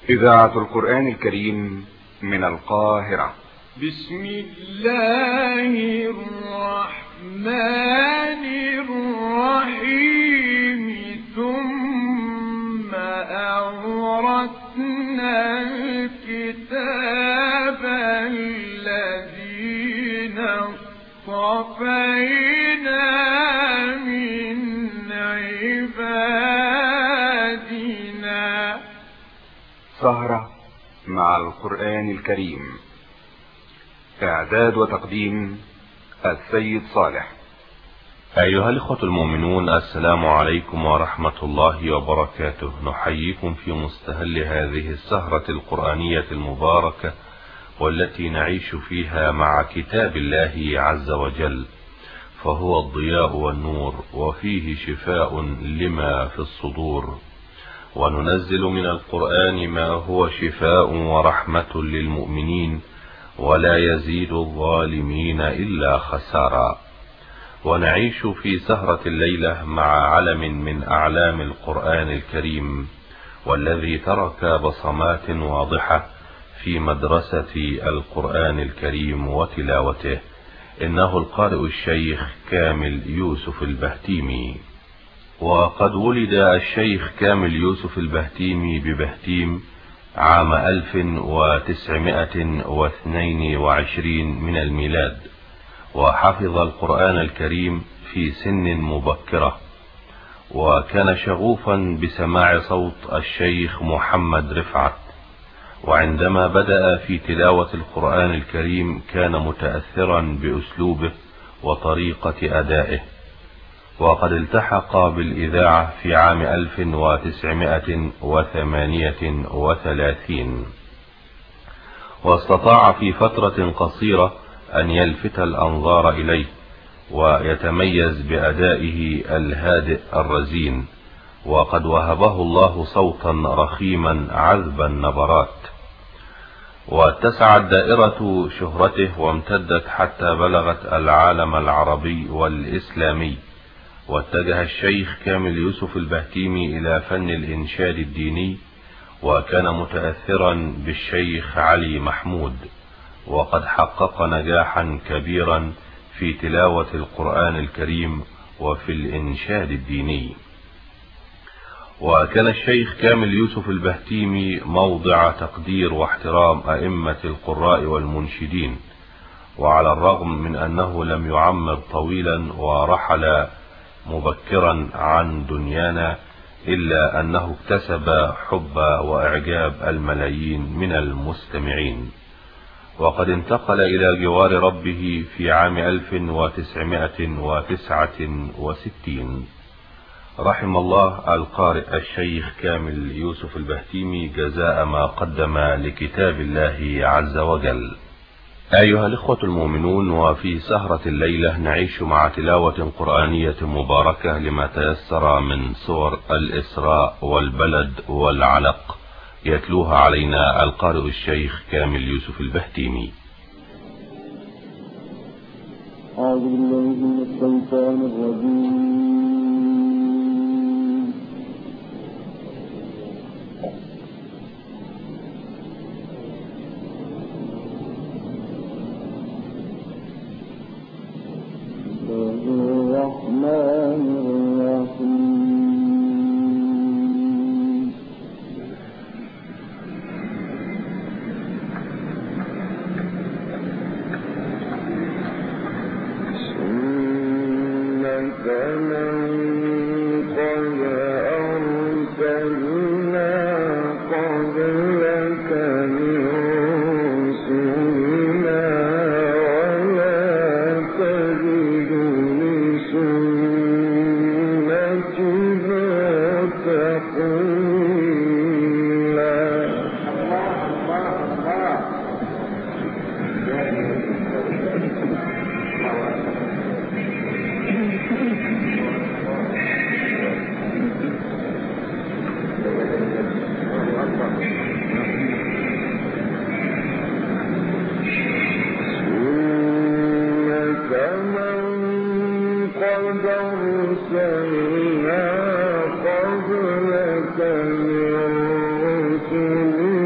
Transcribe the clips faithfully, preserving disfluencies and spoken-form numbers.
إذاعة القرآن الكريم من القاهرة. بسم الله الرحمن الرحيم. ثم أورثنا الكتاب الذين اصطفينا من عبادنا. سهرة مع القرآن الكريم، إعداد وتقديم السيد صالح. أيها الإخوة المؤمنون، السلام عليكم ورحمة الله وبركاته. نحييكم في مستهل هذه السهرة القرآنية المباركة، والتي نعيش فيها مع كتاب الله عز وجل، فهو الضياء والنور، وفيه شفاء لما في الصدور. وننزل من القرآن ما هو شفاء ورحمة للمؤمنين، ولا يزيد الظالمين إلا خسارا. ونعيش في سهرة الليلة مع علم من أعلام القرآن الكريم، والذي ترك بصمات واضحة في مدرسة القرآن الكريم وتلاوته. إنه القارئ الشيخ كامل يوسف البهتيمي. وقد ولد الشيخ كامل يوسف البهتيمي ببهتيم عام ألف وتسعمائة واثنين وعشرين من الميلاد، وحفظ القرآن الكريم في سن مبكرة، وكان شغوفا بسماع صوت الشيخ محمد رفعت. وعندما بدأ في تلاوة القرآن الكريم كان متأثرا بأسلوبه وطريقة أدائه. وقد التحق بالإذاعة في عام ألف وتسعمائة وثمانية وثلاثين، واستطاع في فترة قصيرة أن يلفت الأنظار إليه، ويتميز بأدائه الهادئ الرزين. وقد وهبه الله صوتا رخيما عذب النبرات، واتسعت دائرة شهرته وامتدت حتى بلغت العالم العربي والإسلامي. واتجه الشيخ كامل يوسف البهتيمي إلى فن الإنشاد الديني، وكان متأثرا بالشيخ علي محمود، وقد حقق نجاحا كبيرا في تلاوة القرآن الكريم وفي الإنشاد الديني. وكان الشيخ كامل يوسف البهتيمي موضع تقدير واحترام أئمة القراء والمنشدين. وعلى الرغم من أنه لم يعمر طويلا ورحل مبكرا عن دنيانا، إلا أنه اكتسب حب وإعجاب الملايين من المستمعين. وقد انتقل إلى جوار ربه في عام ألف وتسعمائة وتسعة وستين. رحم الله القارئ الشيخ كامل يوسف البهتيمي جزاء ما قدم لكتاب الله عز وجل. أيها الإخوة المؤمنون، وفي سهرة الليلة نعيش مع تلاوة قرآنية مباركة لما تيسر من سور الإسراء والبلد والعلق، يتلوها علينا القارئ الشيخ كامل يوسف البهتيمي. أعوذ بالله من الشيطان الرجيم. الرحمن الرحيم. سنة من قد أرسلنا قبلك من رسلنا، ولا تجد أرسلنا قبلك من رسلنا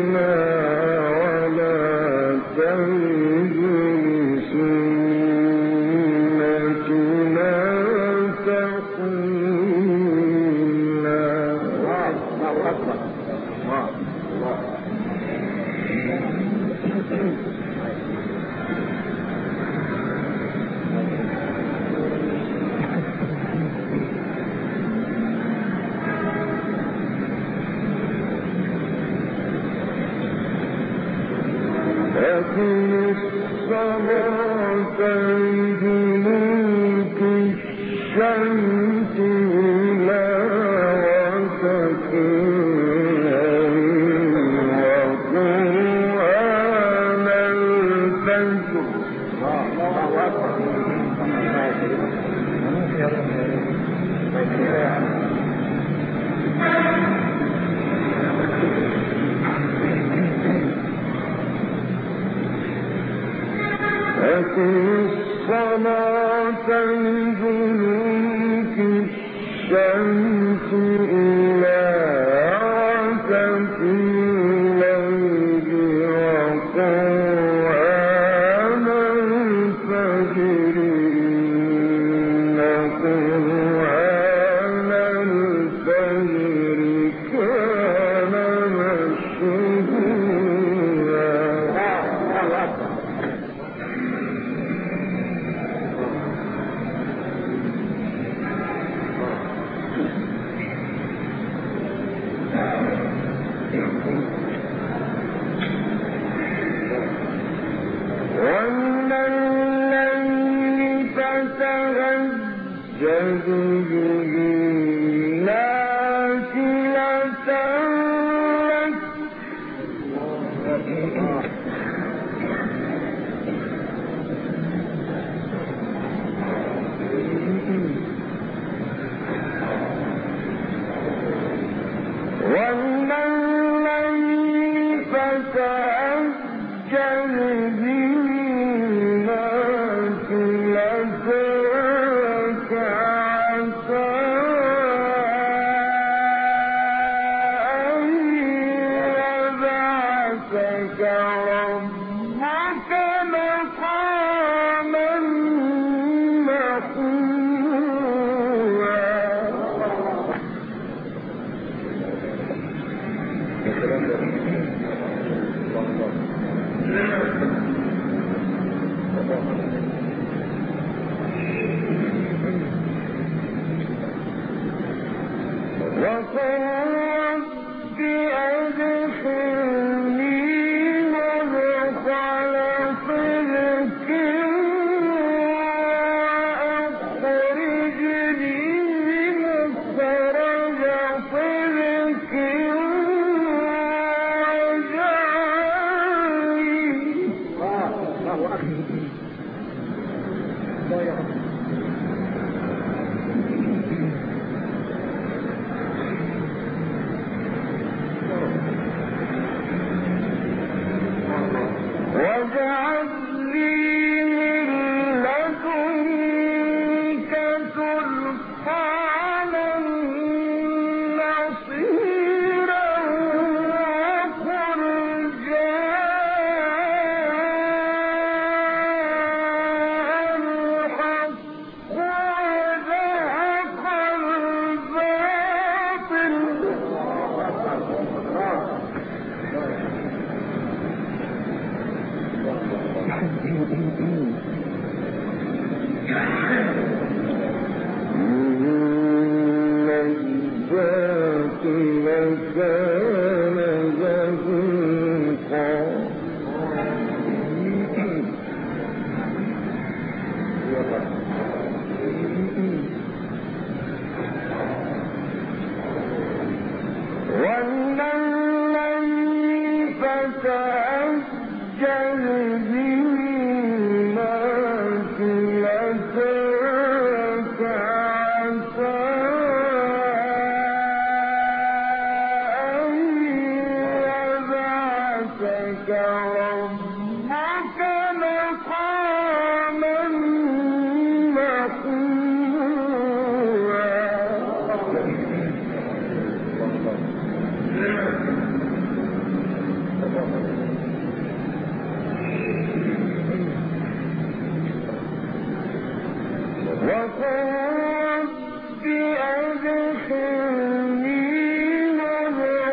وقل رب أدخلني مدخل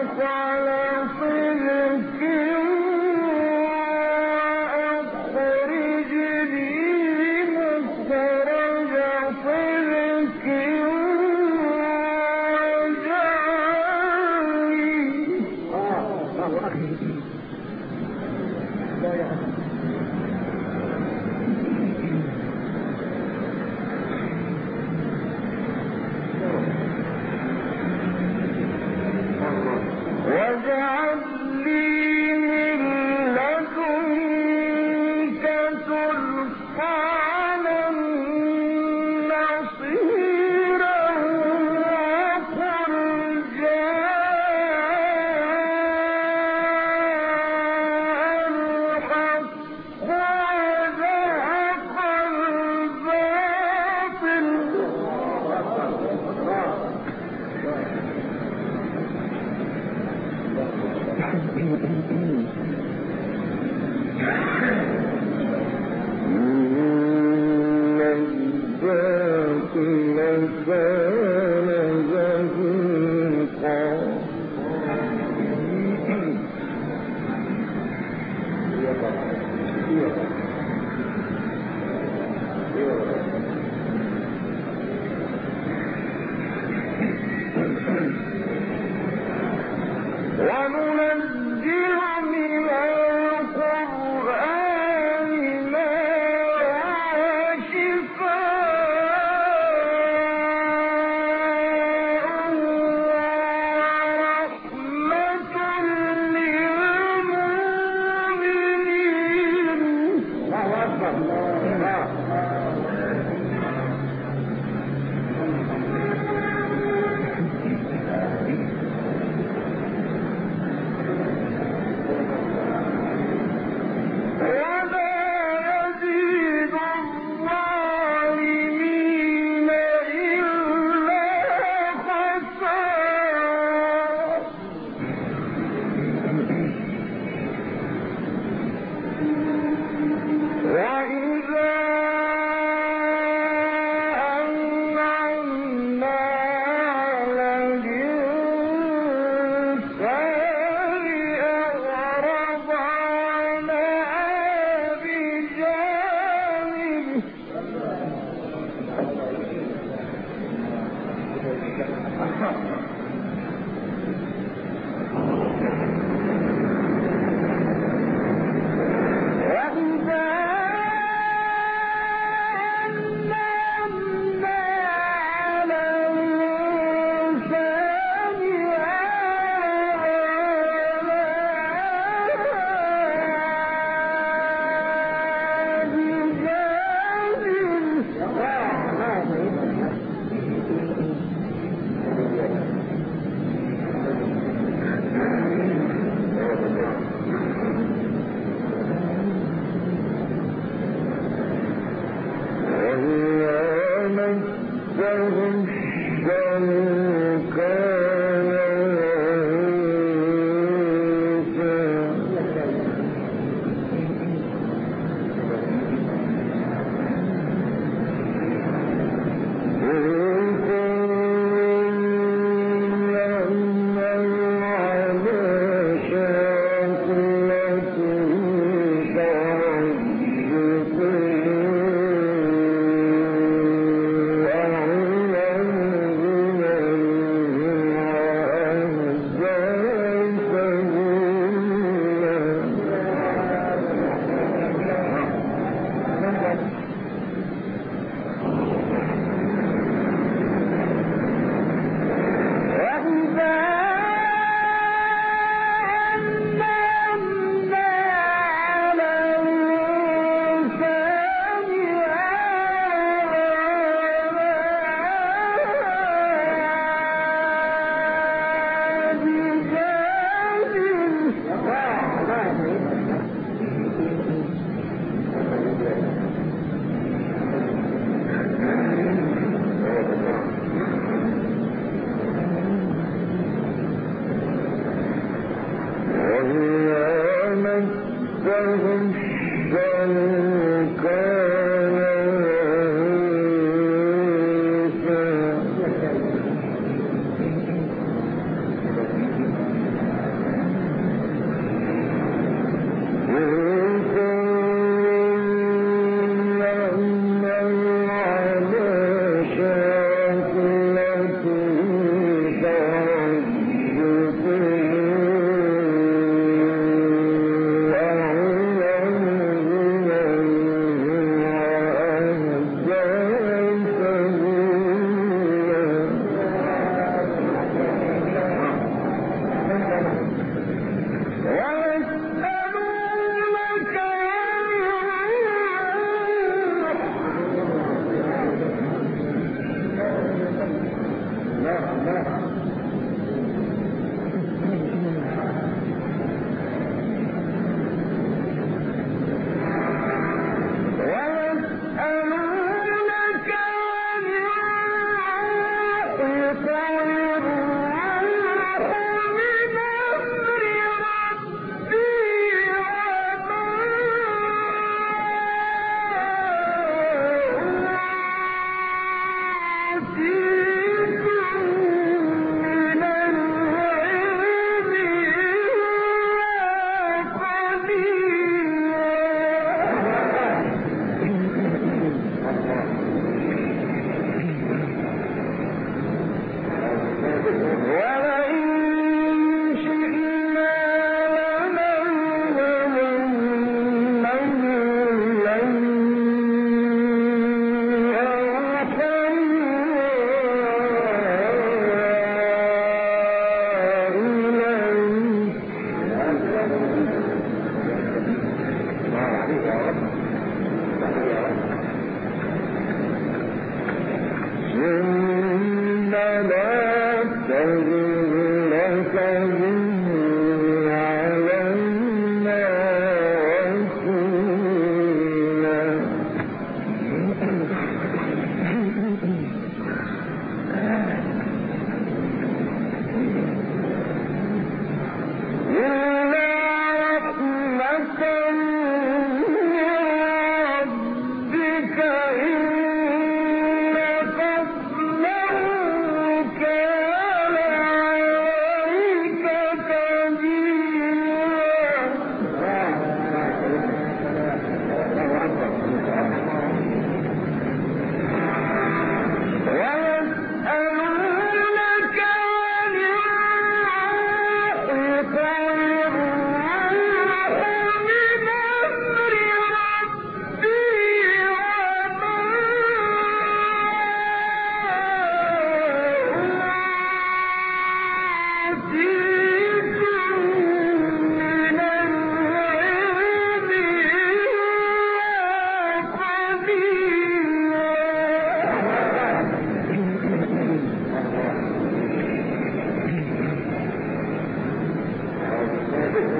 واجعل لي من لدنك سلطانا نصيرا وقل جاء الحق وزهق إن الباطل كان زهوقا وننزل من القرآن ما هو شفاء ورحمة للمؤمنين. الله أكبر.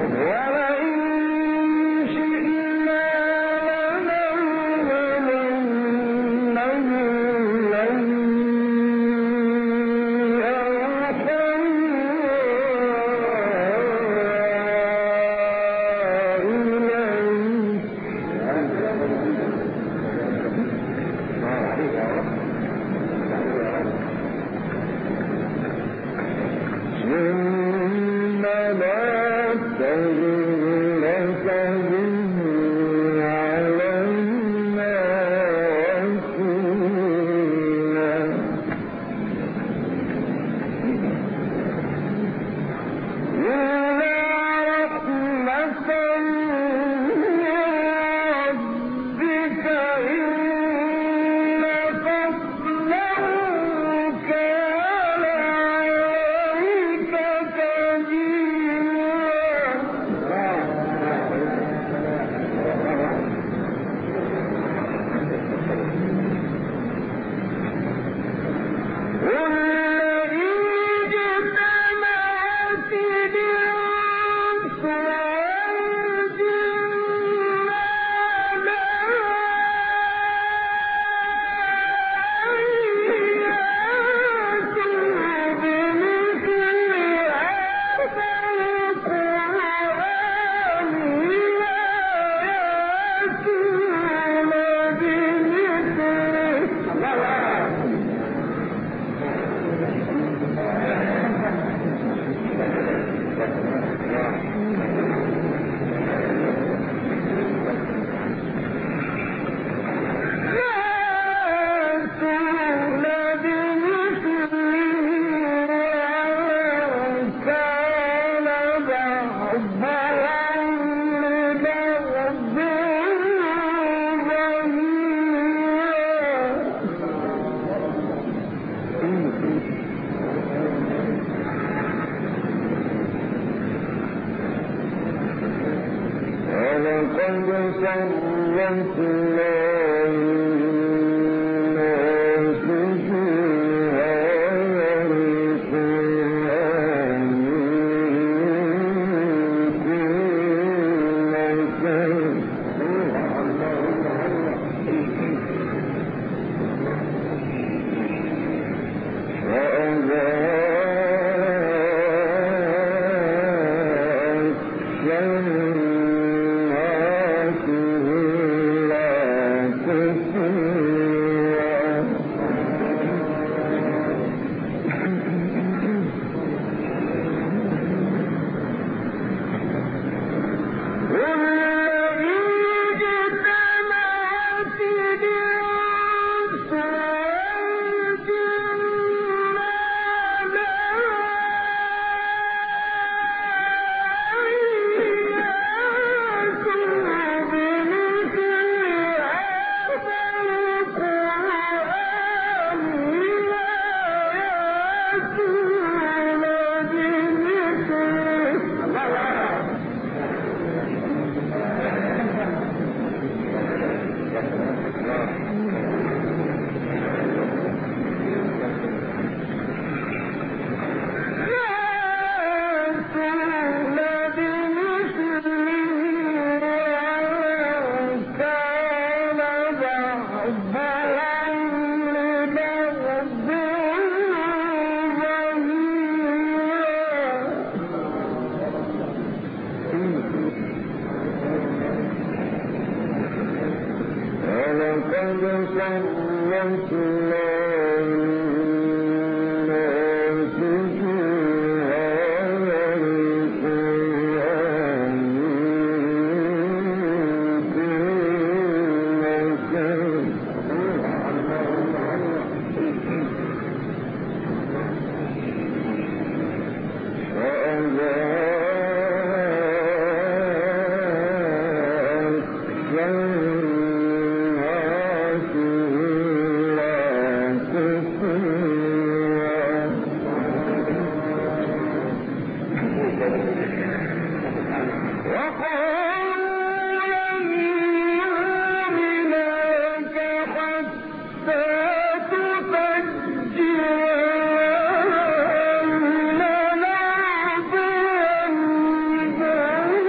Thank you.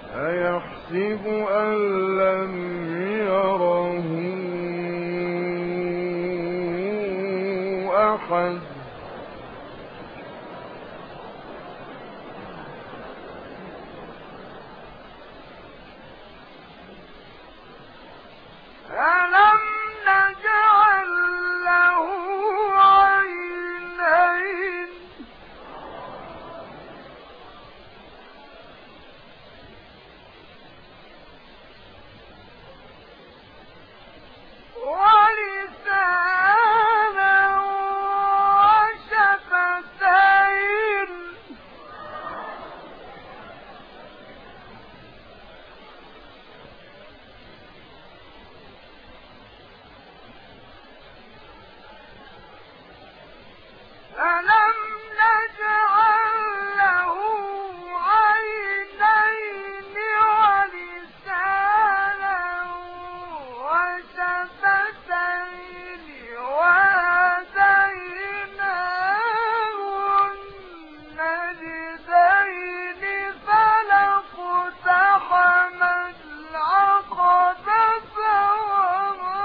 أيحسب أن لم يره أحد ألم نجعل له عينين ولسانا وشفتين ألم نجعل له عينين ولسانا وشفتين وهديناه النجدين فلاقتحم العقبة وما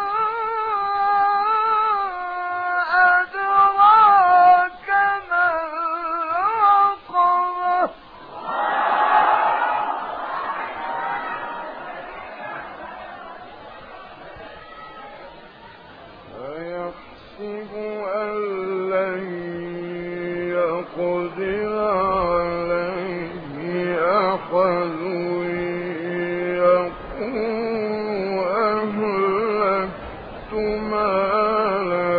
أدراك ما العقبة أيحسب أن لن يقدر عليه أحد يقول أهلكت مالا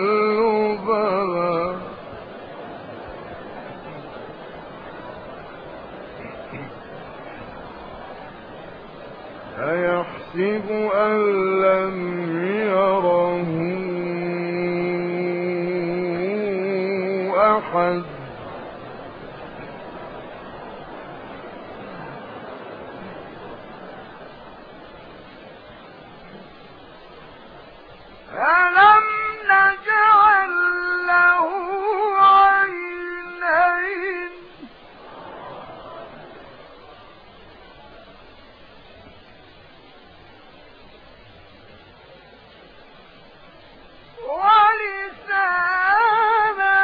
لبدا أيحسب أن لم يره أحد ألم نجعل له عينين ولسانا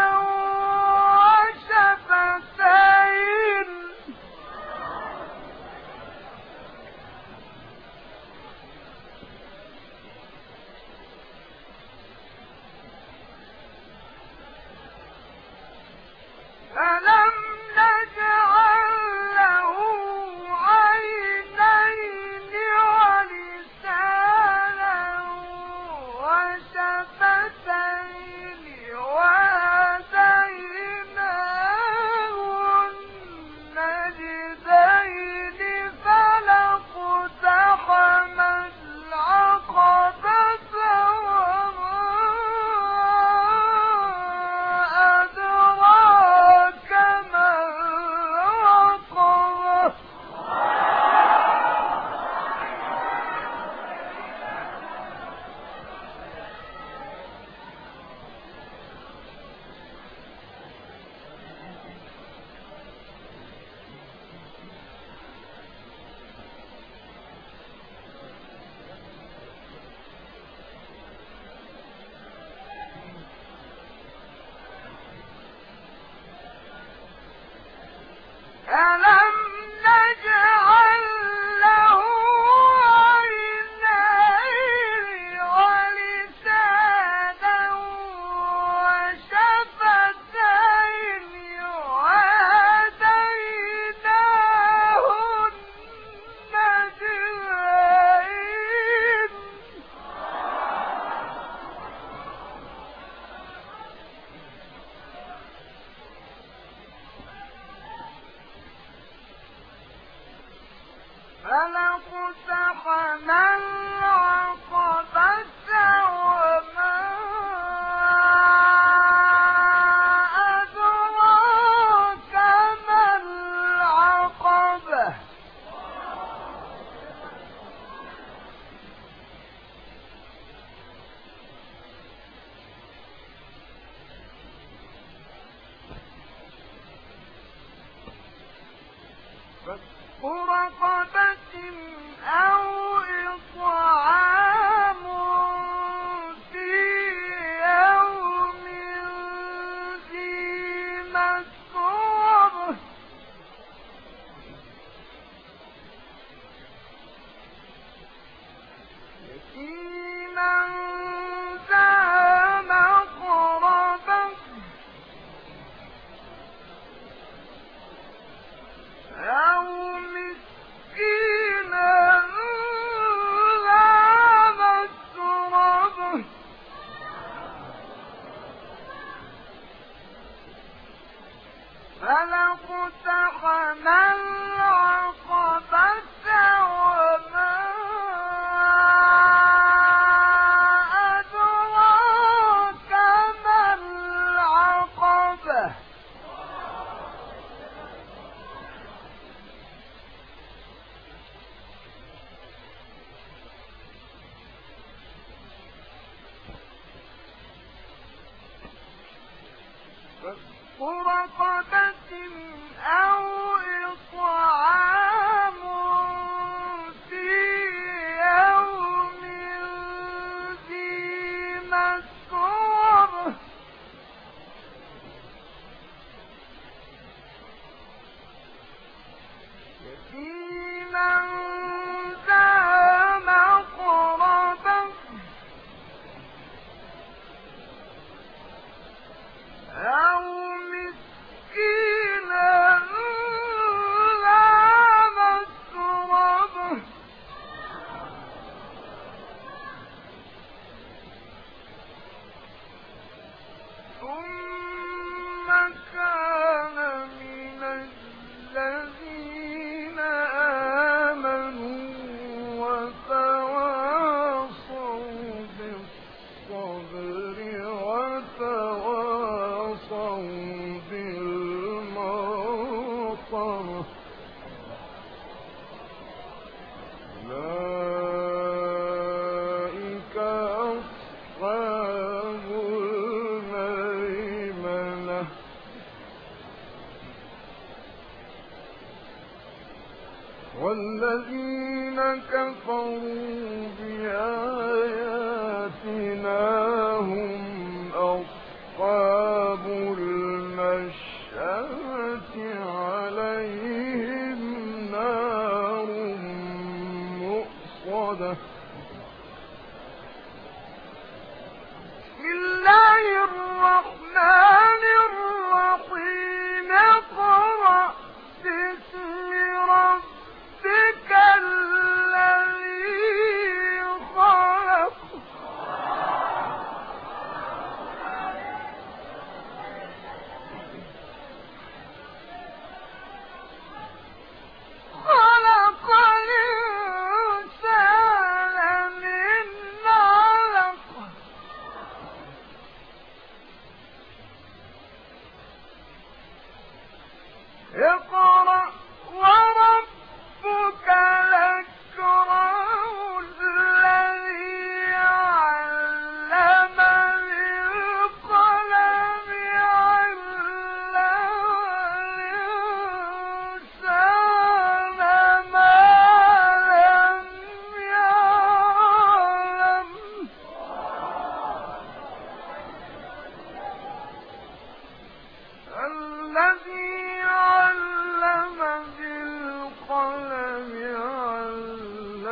وشفتين ألم نجعل له عينين ولسانا وشفتين وهديناه النجدين فلاقتحم العقبة وما أدراك ما العقبة ألم نجعل له عينين ولسانا وشفتين وهديناه النجدين فلاقتحم العقبة وما أدراك ما العقبة رقبة أو إطعام في يوم ذي مسغبة يتيما ذا مقربة أو مسكينا ذا مسغبة فلا اقتحم العقبة وما أدراك ما العقبة رقبة أو إطعام في يوم ذي مسغبة يتيما ذا مقربة أو مسكينا ذا مسغبة ثم كان من الذين آمنوا وتواصوا بالصبر وتواصوا بالمغفرة أولئك أصحاب الميمنة والذين كفروا بآياتنا هم أصحاب المشأمة عليهم نار مؤصدة بسم الله الرحمن الرحيم اقرأ باسم ربك الذي خلق خلق الإنسان من علق اقرأ وربك الأكرم الذي علم بالقلم علم الإنسان ما لم يعلم الذي علم بالقلم علم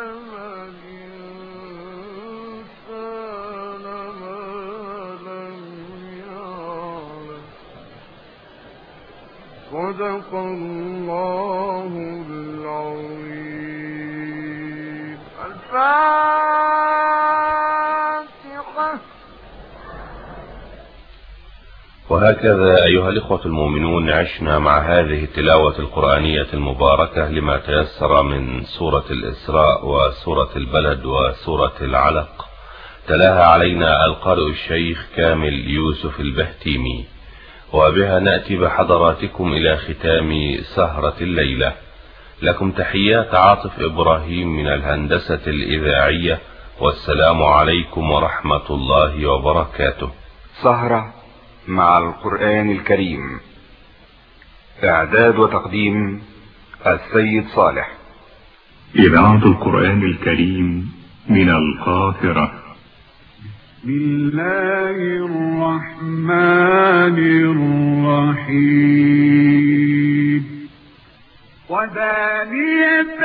الإنسان ما لم يعلم صدق الله العظيم الفاتحة. وهكذا أيها الإخوة المؤمنون عشنا مع هذه التلاوة القرآنية المباركة لما تيسر من سورة الإسراء وسورة البلد وسورة العلق، تلاها علينا القارئ الشيخ كامل يوسف البهتيمي، وبها نأتي بحضراتكم إلى ختام سهرة الليلة. لكم تحيات عاطف إبراهيم من الهندسة الإذاعية، والسلام عليكم ورحمة الله وبركاته. سهرة مع القرآن الكريم، إعداد وتقديم السيد صالح. إذاعة القرآن الكريم من القاهرة. بسم الله الرحمن الرحيم. ودانية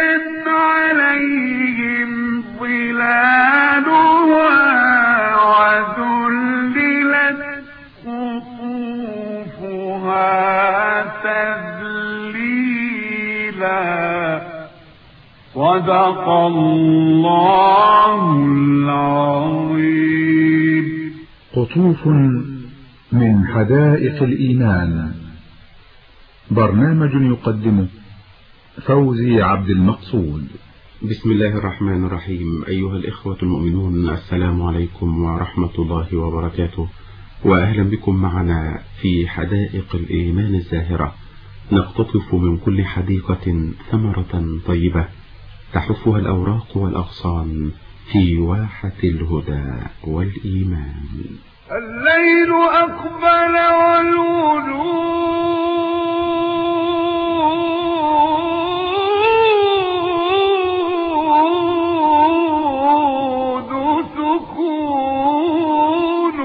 عليهم ظلالها وذللت قطوفها تذليلا. صدق الله العظيم. قطوف من حدائق الإيمان، برنامج يقدمه فوزي عبد المقصود. بسم الله الرحمن الرحيم. أيها الإخوة المؤمنون، السلام عليكم ورحمة الله وبركاته، وأهلا بكم معنا في حدائق الإيمان الزاهرة، نقتطف من كل حديقة ثمرة طيبة تحفها الأوراق والأغصان في واحة الهدى والإيمان. الليل أقبل والوجود سكون.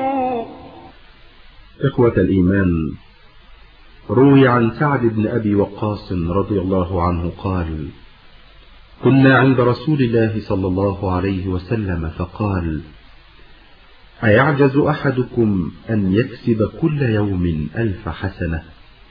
إخوة الإيمان، روي عن سعد بن أبي وقاص رضي الله عنه قال: كنا عند رسول الله صلى الله عليه وسلم فقال: أيعجز أحدكم أن يكسب كل يوم ألف حسنة؟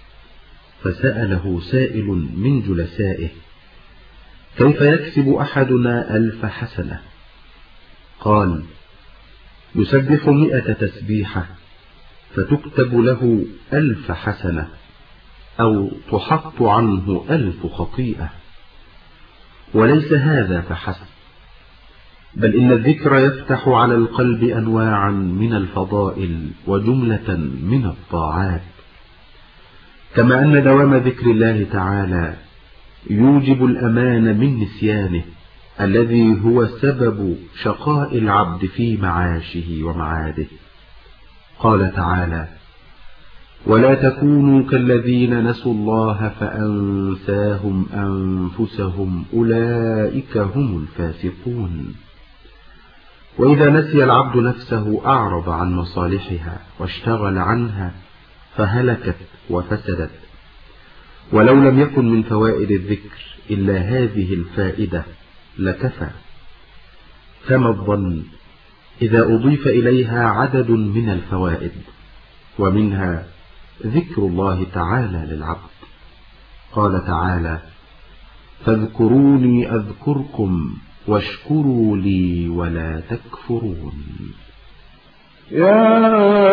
فسأله سائل من جلسائه: كيف يكسب أحدنا ألف حسنة؟ قال: يسبح مئة تسبيحة فتكتب له ألف حسنة، أو تحط عنه ألف خطيئة. وليس هذا فحسب، بل إن الذكر يفتح على القلب أنواعا من الفضائل وجملة من الطاعات، كما أن دوام ذكر الله تعالى يوجب الأمان من نسيانه الذي هو سبب شقاء العبد في معاشه ومعاده. قال تعالى: ولا تكونوا كالذين نسوا الله فأنساهم أنفسهم أولئك هم الفاسقون. وإذا نسي العبد نفسه أعرض عن مصالحها واشتغل عنها فهلكت وفسدت. ولو لم يكن من فوائد الذكر إلا هذه الفائدة لكفى. فما الظن إذا أضيف إليها عدد من الفوائد، ومنها ذكر الله تعالى للعبد. قال تعالى: فاذكروني أذكركم واشكروا لي ولا تكفرون. يا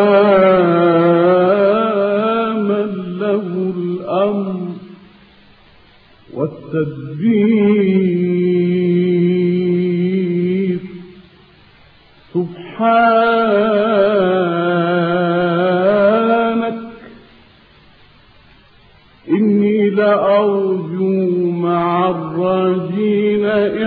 من له الأمر والتدبير، سبحانك إني لأرجو مع الراجين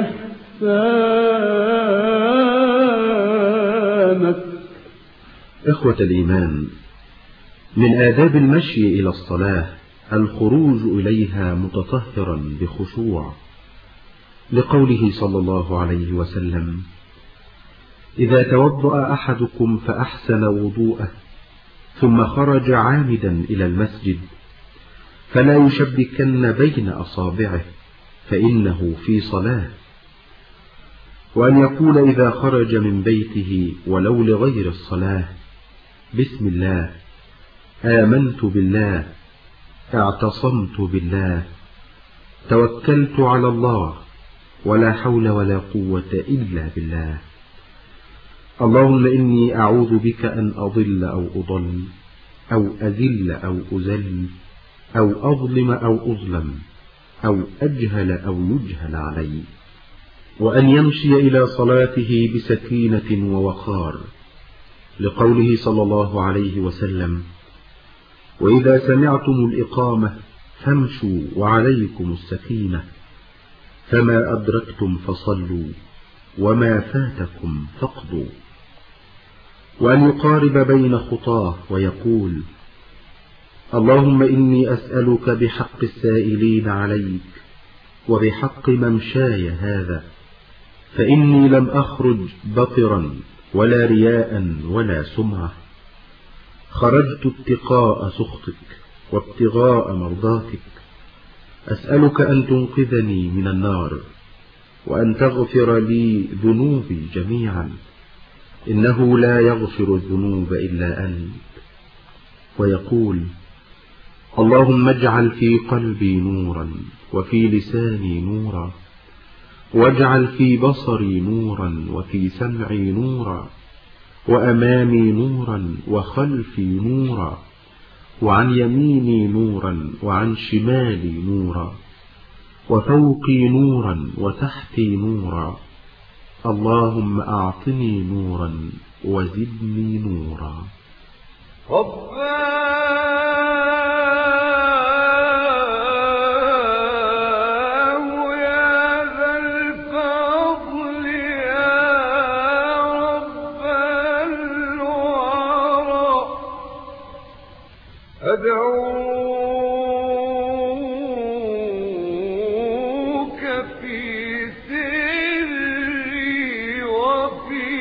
إحسانك. إخوة الإيمان، من آداب المشي إلى الصلاة الخروج إليها متطهرا بخشوع، لقوله صلى الله عليه وسلم: إذا توضأ أحدكم فأحسن وضوءه ثم خرج عامدا إلى المسجد فلا يشبكن بين أصابعه فإنه في صلاة. وأن يقول إذا خرج من بيته ولو لغير الصلاة: بسم الله، آمنت بالله، اعتصمت بالله، توكلت على الله، ولا حول ولا قوة إلا بالله. اللهم إني أعوذ بك أن أضل أو أضل، أو أذل أو أذل، أو أظلم أو أظلم، أو أجهل أو يجهل علي. وأن يمشي إلى صلاته بسكينة ووقار، لقوله صلى الله عليه وسلم: وإذا سمعتم الإقامة فامشوا وعليكم السكينة، فما أدركتم فصلوا وما فاتكم فاقضوا. وأن يقارب بين خطاه ويقول: اللهم إني أسألك بحق السائلين عليك وبحق ممشاي هذا، فإني لم أخرج بطرا ولا رياء ولا سمعة، خرجت ابتغاء سخطك وابتغاء مرضاتك، أسألك أن تنقذني من النار وأن تغفر لي ذنوبي جميعا، إنه لا يغفر الذنوب إلا أنت. ويقول: اللهم اجعل في قلبي نورا وفي لساني نورا، واجعل في بصري نورا وفي سمعي نورا، وأمامي نورا وخلفي نورا، وعن يميني نورا وعن شمالي نورا، وفوقي نورا وتحتي نورا، اللهم أعطني نورا وزدني نورا. أدعوك في سري وفي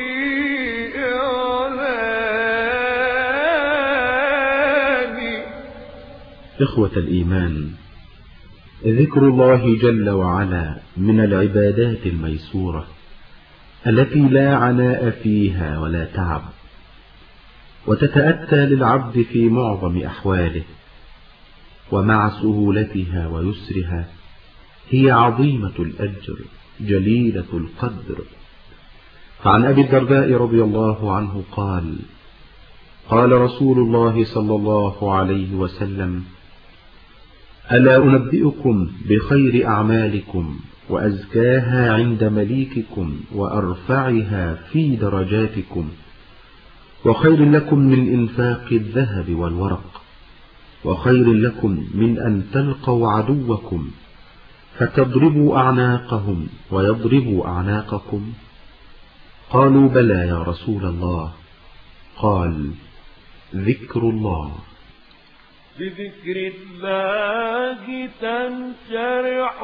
إعلاني. إخوة الإيمان، ذكر الله جل وعلا من العبادات الميسورة التي لا عناء فيها ولا تعب، وتتأتى للعبد في معظم أحواله، ومع سهولتها ويسرها هي عظيمة الأجر جليلة القدر. فعن أبي الدرداء رضي الله عنه قال: قال رسول الله صلى الله عليه وسلم: ألا أنبئكم بخير أعمالكم وأزكاها عند مليككم وأرفعها في درجاتكم، وخير لكم من إنفاق الذهب والورق، وخير لكم من أن تلقوا عدوكم فتضربوا أعناقهم ويضربوا أعناقكم؟ قالوا: بلى يا رسول الله. قال: ذكر الله. بذكر الله تنشرح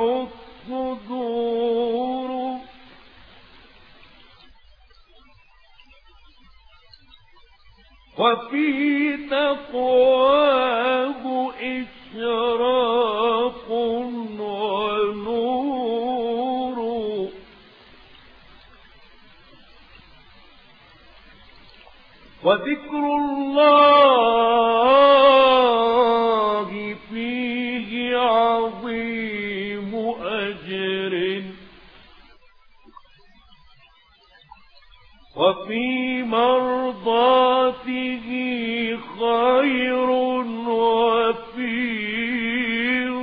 الصدور، وفي تقواه إشراق ونور، وذكر الله فيه عظيم أجر، وفي مرضاته خير وفير.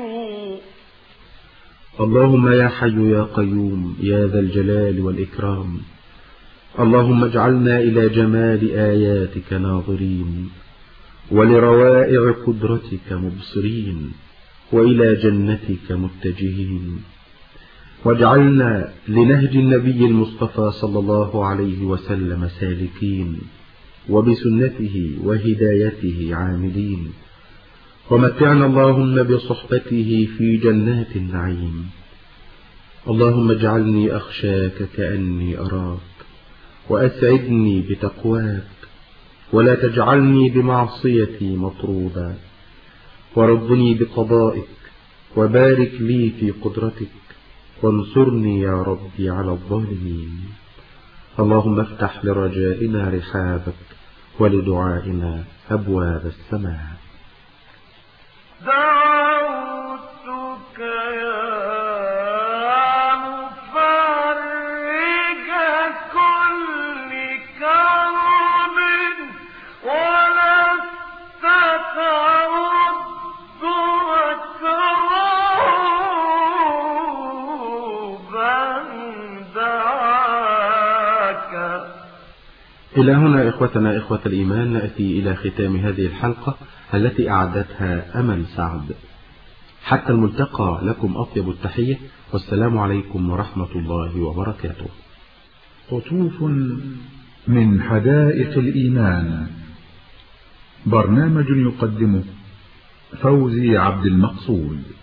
اللهم يا حي يا قيوم يا ذا الجلال والإكرام، اللهم اجعلنا إلى جمال آياتك ناظرين، ولروائع قدرتك مبصرين، وإلى جنتك متجهين، واجعلنا لنهج النبي المصطفى صلى الله عليه وسلم سالكين، وبسنته وهدايته عاملين، ومتعنا اللهم بصحبته في جنات النعيم. اللهم اجعلني أخشاك كأني أراك، وأسعدني بتقواك، ولا تجعلني بمعصيتي مطرودا، ورضني بقضائك، وبارك لي في قدرتك، وانصرني يا ربي على الظالمين. اللهم افتح لرجائنا رحابك، ولدعائنا أبواب السماء. دعوتك يا مفرج كل كرب، ولست ترد مكروبا دعاك. إلى هنا إخوتنا إخوة الإيمان نأتي إلى ختام هذه الحلقة التي أعدتها أمل سعد. حتى الملتقى لكم أطيب التحية، والسلام عليكم ورحمة الله وبركاته. قطوف من حدائق الإيمان، برنامج يقدمه فوزي عبد المقصود.